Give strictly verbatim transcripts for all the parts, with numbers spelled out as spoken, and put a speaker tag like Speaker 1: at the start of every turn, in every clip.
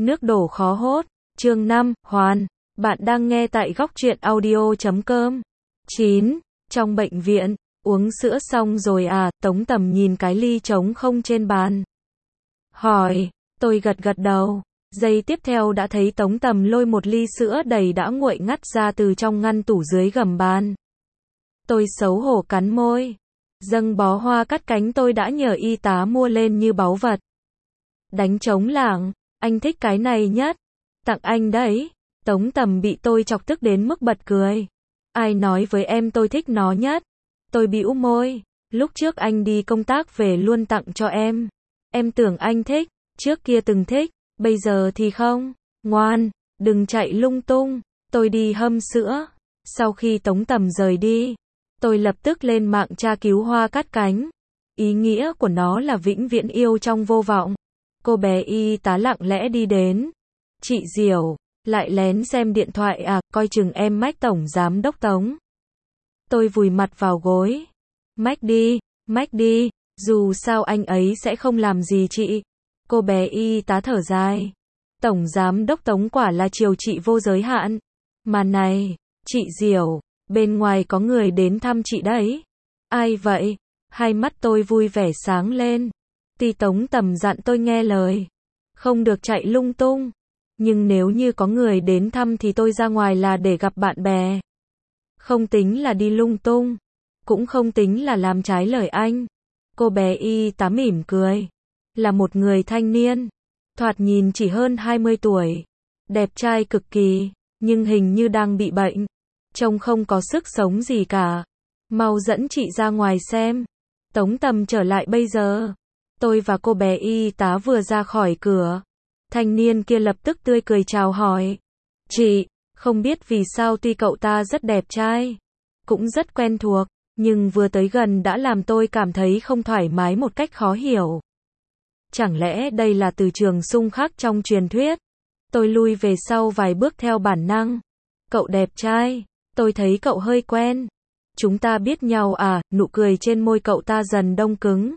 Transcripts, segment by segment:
Speaker 1: Nước đổ khó hốt. Chương năm, Hoàn. Bạn đang nghe tại góc truyện audio chấm com. chín. Trong bệnh viện, uống sữa xong rồi à, Tống Tầm nhìn cái ly trống không trên bàn. Hỏi, tôi gật gật đầu. Giây tiếp theo đã thấy Tống Tầm lôi một ly sữa đầy đã nguội ngắt ra từ trong ngăn tủ dưới gầm bàn. Tôi xấu hổ cắn môi. Dâng bó hoa cắt cánh tôi đã nhờ y tá mua lên như báu vật. Đánh trống lảng, anh thích cái này nhất. Tặng anh đấy. Tống Tầm bị tôi chọc tức đến mức bật cười. Ai nói với em tôi thích nó nhất? Tôi bĩu môi. Lúc trước anh đi công tác về luôn tặng cho em. Em tưởng anh thích, trước kia từng thích, bây giờ thì không. Ngoan, đừng chạy lung tung. Tôi đi hâm sữa. Sau khi Tống Tầm rời đi, tôi lập tức lên mạng tra cứu hoa cắt cánh. Ý nghĩa của nó là vĩnh viễn yêu trong vô vọng. Cô bé y tá lặng lẽ đi đến. Chị Diểu, lại lén xem điện thoại à, coi chừng em mách tổng giám đốc Tống. Tôi vùi mặt vào gối. Mách đi, mách đi, dù sao anh ấy sẽ không làm gì chị. Cô bé y tá thở dài. Tổng giám đốc Tống quả là chiều chị vô giới hạn. Mà này, chị Diểu, bên ngoài có người đến thăm chị đấy. Ai vậy? Hai mắt tôi vui vẻ sáng lên. Tí Tống Tầm dặn tôi nghe lời. Không được chạy lung tung. Nhưng nếu như có người đến thăm thì tôi ra ngoài là để gặp bạn bè. Không tính là đi lung tung. Cũng không tính là làm trái lời anh. Cô bé y tá mỉm cười. Là một người thanh niên. Thoạt nhìn chỉ hơn hai mươi tuổi. Đẹp trai cực kỳ. Nhưng hình như đang bị bệnh. Trông không có sức sống gì cả. Mau dẫn chị ra ngoài xem. Tống Tầm trở lại bây giờ. Tôi và cô bé y tá vừa ra khỏi cửa. Thanh niên kia lập tức tươi cười chào hỏi. Chị, không biết vì sao tuy cậu ta rất đẹp trai, cũng rất quen thuộc, nhưng vừa tới gần đã làm tôi cảm thấy không thoải mái một cách khó hiểu. Chẳng lẽ đây là từ trường xung khắc trong truyền thuyết? Tôi lui về sau vài bước theo bản năng. Cậu đẹp trai, tôi thấy cậu hơi quen. Chúng ta biết nhau à? Nụ cười trên môi cậu ta dần đông cứng.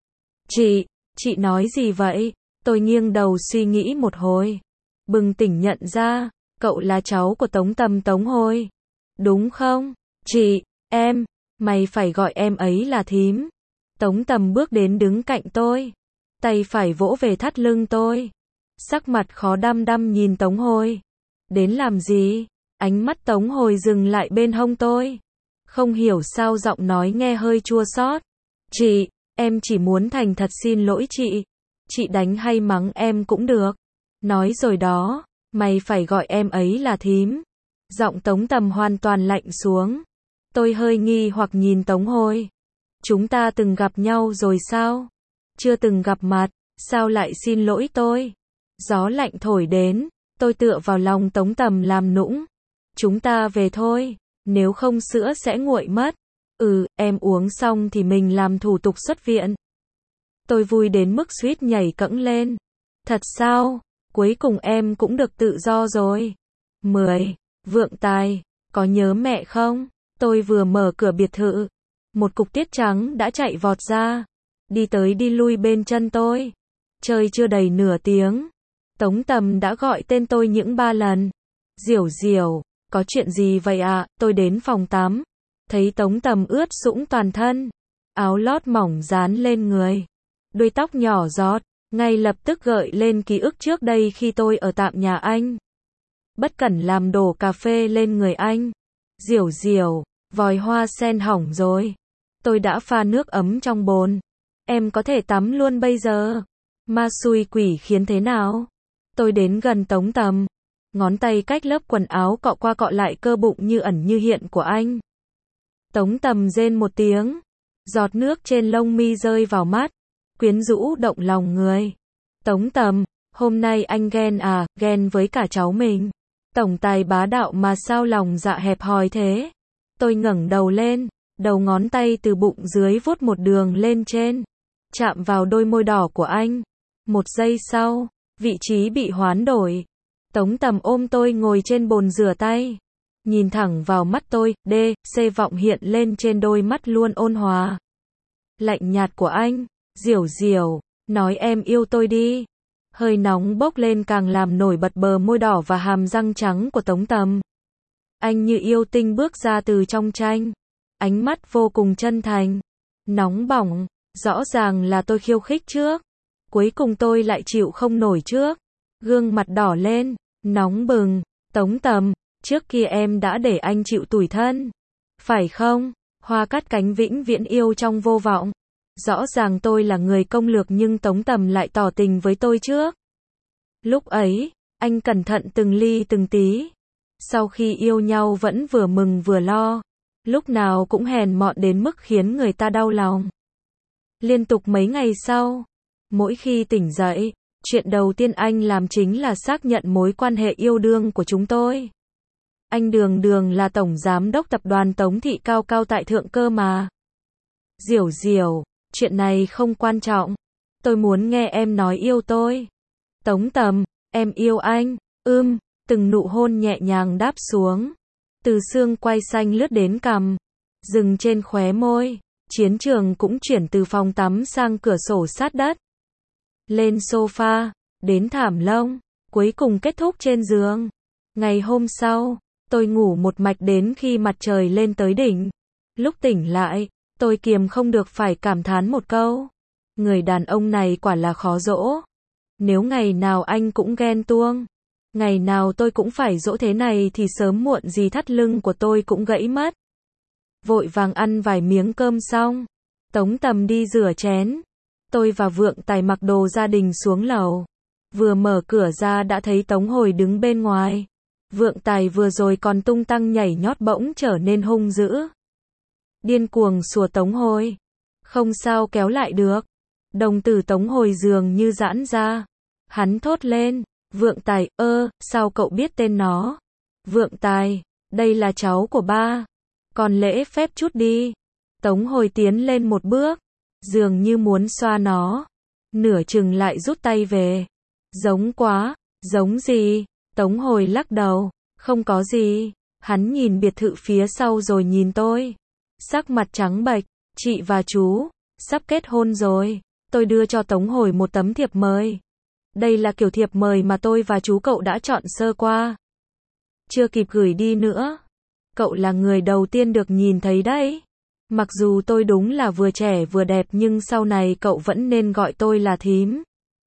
Speaker 1: Chị, chị nói gì vậy? Tôi nghiêng đầu suy nghĩ một hồi. Bừng tỉnh nhận ra, cậu là cháu của Tống Tầm Tống Hồi. Đúng không? Chị, em, mày phải gọi em ấy là thím. Tống Tầm bước đến đứng cạnh tôi. Tay phải vỗ về thắt lưng tôi. Sắc mặt khó đăm đăm nhìn Tống Hồi. Đến làm gì? Ánh mắt Tống Hồi dừng lại bên hông tôi. Không hiểu sao giọng nói nghe hơi chua xót. Chị, em chỉ muốn thành thật xin lỗi chị. Chị đánh hay mắng em cũng được. Nói rồi đó, mày phải gọi em ấy là thím. Giọng Tống Tầm hoàn toàn lạnh xuống. Tôi hơi nghi hoặc nhìn Tống Hồi. Chúng ta từng gặp nhau rồi sao? Chưa từng gặp mặt, sao lại xin lỗi tôi? Gió lạnh thổi đến, tôi tựa vào lòng Tống Tầm làm nũng. Chúng ta về thôi, nếu không sữa sẽ nguội mất. Ừ, em uống xong thì mình làm thủ tục xuất viện. Tôi vui đến mức suýt nhảy cẫng lên. Thật sao? Cuối cùng em cũng được tự do rồi. mười. Vượng Tài, có nhớ mẹ không? Tôi vừa mở cửa biệt thự. Một cục tiết trắng đã chạy vọt ra. Đi tới đi lui bên chân tôi. Chơi chưa đầy nửa tiếng. Tống Tầm đã gọi tên tôi những ba lần. Diểu Diểu, có chuyện gì vậy ạ? À? Tôi đến phòng tắm. Thấy Tống Tầm ướt sũng toàn thân. Áo lót mỏng dán lên người. Đuôi tóc nhỏ giọt, ngay lập tức gợi lên ký ức trước đây khi tôi ở tạm nhà anh. Bất cẩn làm đổ cà phê lên người anh. Diểu Diểu, vòi hoa sen hỏng rồi. Tôi đã pha nước ấm trong bồn. Em có thể tắm luôn bây giờ. Ma xui quỷ khiến thế nào? Tôi đến gần Tống Tầm. Ngón tay cách lớp quần áo cọ qua cọ lại cơ bụng như ẩn như hiện của anh. Tống Tầm rên một tiếng. Giọt nước trên lông mi rơi vào mắt. Quyến rũ động lòng người. Tống Tầm, hôm nay anh ghen à, ghen với cả cháu mình. Tổng tài bá đạo mà sao lòng dạ hẹp hòi thế? Tôi ngẩng đầu lên, đầu ngón tay từ bụng dưới vuốt một đường lên trên. Chạm vào đôi môi đỏ của anh. Một giây sau, vị trí bị hoán đổi. Tống Tầm ôm tôi ngồi trên bồn rửa tay. Nhìn thẳng vào mắt tôi, D, C vọng hiện lên trên đôi mắt luôn ôn hòa. Lạnh nhạt của anh. Diểu Diểu, nói em yêu tôi đi. Hơi nóng bốc lên càng làm nổi bật bờ môi đỏ và hàm răng trắng của Tống Tầm. Anh như yêu tinh bước ra từ trong tranh. Ánh mắt vô cùng chân thành. Nóng bỏng. Rõ ràng là tôi khiêu khích trước. Cuối cùng tôi lại chịu không nổi trước. Gương mặt đỏ lên. Nóng bừng. Tống Tầm, trước kia em đã để anh chịu tủi thân. Phải không? Hoa cắt cánh vĩnh viễn yêu trong vô vọng. Rõ ràng tôi là người công lược nhưng Tống Tầm lại tỏ tình với tôi trước. Lúc ấy, anh cẩn thận từng ly từng tí. Sau khi yêu nhau vẫn vừa mừng vừa lo. Lúc nào cũng hèn mọn đến mức khiến người ta đau lòng. Liên tục mấy ngày sau, mỗi khi tỉnh dậy, chuyện đầu tiên anh làm chính là xác nhận mối quan hệ yêu đương của chúng tôi. Anh đường đường là tổng giám đốc tập đoàn Tống Thị cao cao tại thượng cơ mà. Diểu Diểu, chuyện này không quan trọng. Tôi muốn nghe em nói yêu tôi. Tống Tầm, em yêu anh. Ưm, từng nụ hôn nhẹ nhàng đáp xuống. Từ xương quai xanh lướt đến cằm, dừng trên khóe môi. Chiến trường cũng chuyển từ phòng tắm sang cửa sổ sát đất. Lên sofa, đến thảm lông, cuối cùng kết thúc trên giường. Ngày hôm sau, tôi ngủ một mạch đến khi mặt trời lên tới đỉnh. Lúc tỉnh lại, tôi kiềm không được phải cảm thán một câu. Người đàn ông này quả là khó dỗ. Nếu ngày nào anh cũng ghen tuông, ngày nào tôi cũng phải dỗ thế này thì sớm muộn gì thắt lưng của tôi cũng gãy mất. Vội vàng ăn vài miếng cơm xong, Tống Tầm đi rửa chén. Tôi và Vượng Tài mặc đồ gia đình xuống lầu. Vừa mở cửa ra đã thấy Tống Hồi đứng bên ngoài. Vượng Tài vừa rồi còn tung tăng nhảy nhót bỗng trở nên hung dữ. Điên cuồng sủa Tống Hồi. Không sao kéo lại được. Đồng tử Tống Hồi dường như giãn ra. Hắn thốt lên. Vượng Tài, ơ, sao cậu biết tên nó? Vượng Tài, đây là cháu của ba. Còn lễ phép chút đi. Tống Hồi tiến lên một bước. Dường như muốn xoa nó. Nửa chừng lại rút tay về. Giống quá. Giống gì? Tống Hồi lắc đầu. Không có gì. Hắn nhìn biệt thự phía sau rồi nhìn tôi. Sắc mặt trắng bệch. Chị và chú sắp kết hôn rồi. Tôi đưa cho Tống Hồi một tấm thiệp mời. Đây là kiểu thiệp mời mà tôi và chú cậu đã chọn sơ qua. Chưa kịp gửi đi nữa. Cậu là người đầu tiên được nhìn thấy đấy. Mặc dù tôi đúng là vừa trẻ vừa đẹp nhưng sau này cậu vẫn nên gọi tôi là thím.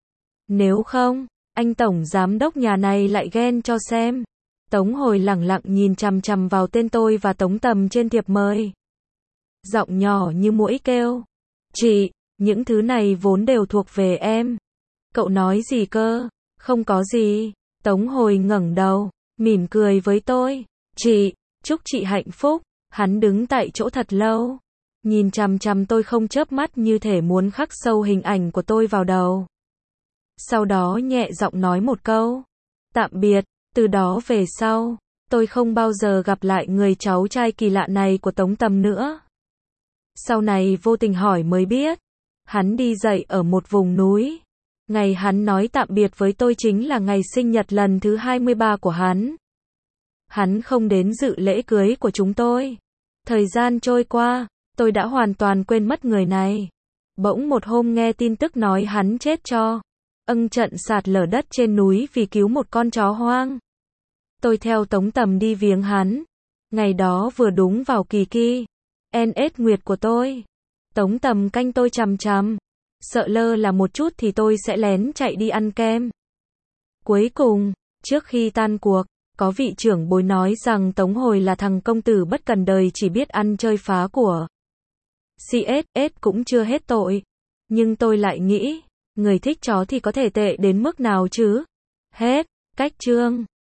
Speaker 1: Nếu không, anh tổng giám đốc nhà này lại ghen cho xem. Tống Hồi lẳng lặng nhìn chằm chằm vào tên tôi và Tống Tầm trên thiệp mời. Giọng nhỏ như muỗi kêu. Chị, những thứ này vốn đều thuộc về em. Cậu nói gì cơ? Không có gì. Tống Hồi ngẩng đầu, mỉm cười với tôi. Chị, chúc chị hạnh phúc. Hắn đứng tại chỗ thật lâu. Nhìn chằm chằm tôi không chớp mắt như thể muốn khắc sâu hình ảnh của tôi vào đầu. Sau đó nhẹ giọng nói một câu. Tạm biệt, từ đó về sau, tôi không bao giờ gặp lại người cháu trai kỳ lạ này của Tống Tầm nữa. Sau này vô tình hỏi mới biết. Hắn đi dạy ở một vùng núi. Ngày hắn nói tạm biệt với tôi chính là ngày sinh nhật lần thứ hai mươi ba của hắn. Hắn không đến dự lễ cưới của chúng tôi. Thời gian trôi qua, tôi đã hoàn toàn quên mất người này. Bỗng một hôm nghe tin tức nói hắn chết cho. Âng trận sạt lở đất trên núi vì cứu một con chó hoang. Tôi theo Tống Tầm đi viếng hắn. Ngày đó vừa đúng vào kỳ kỳ en ét nguyệt của tôi. Tống Tầm canh tôi chằm chằm. Sợ lơ là một chút thì tôi sẽ lén chạy đi ăn kem. Cuối cùng, trước khi tan cuộc, có vị trưởng bối nói rằng Tống Hồi là thằng công tử bất cần đời chỉ biết ăn chơi phá của. xê ét ét cũng chưa hết tội. Nhưng tôi lại nghĩ, người thích chó thì có thể tệ đến mức nào chứ? Hết, cách chương.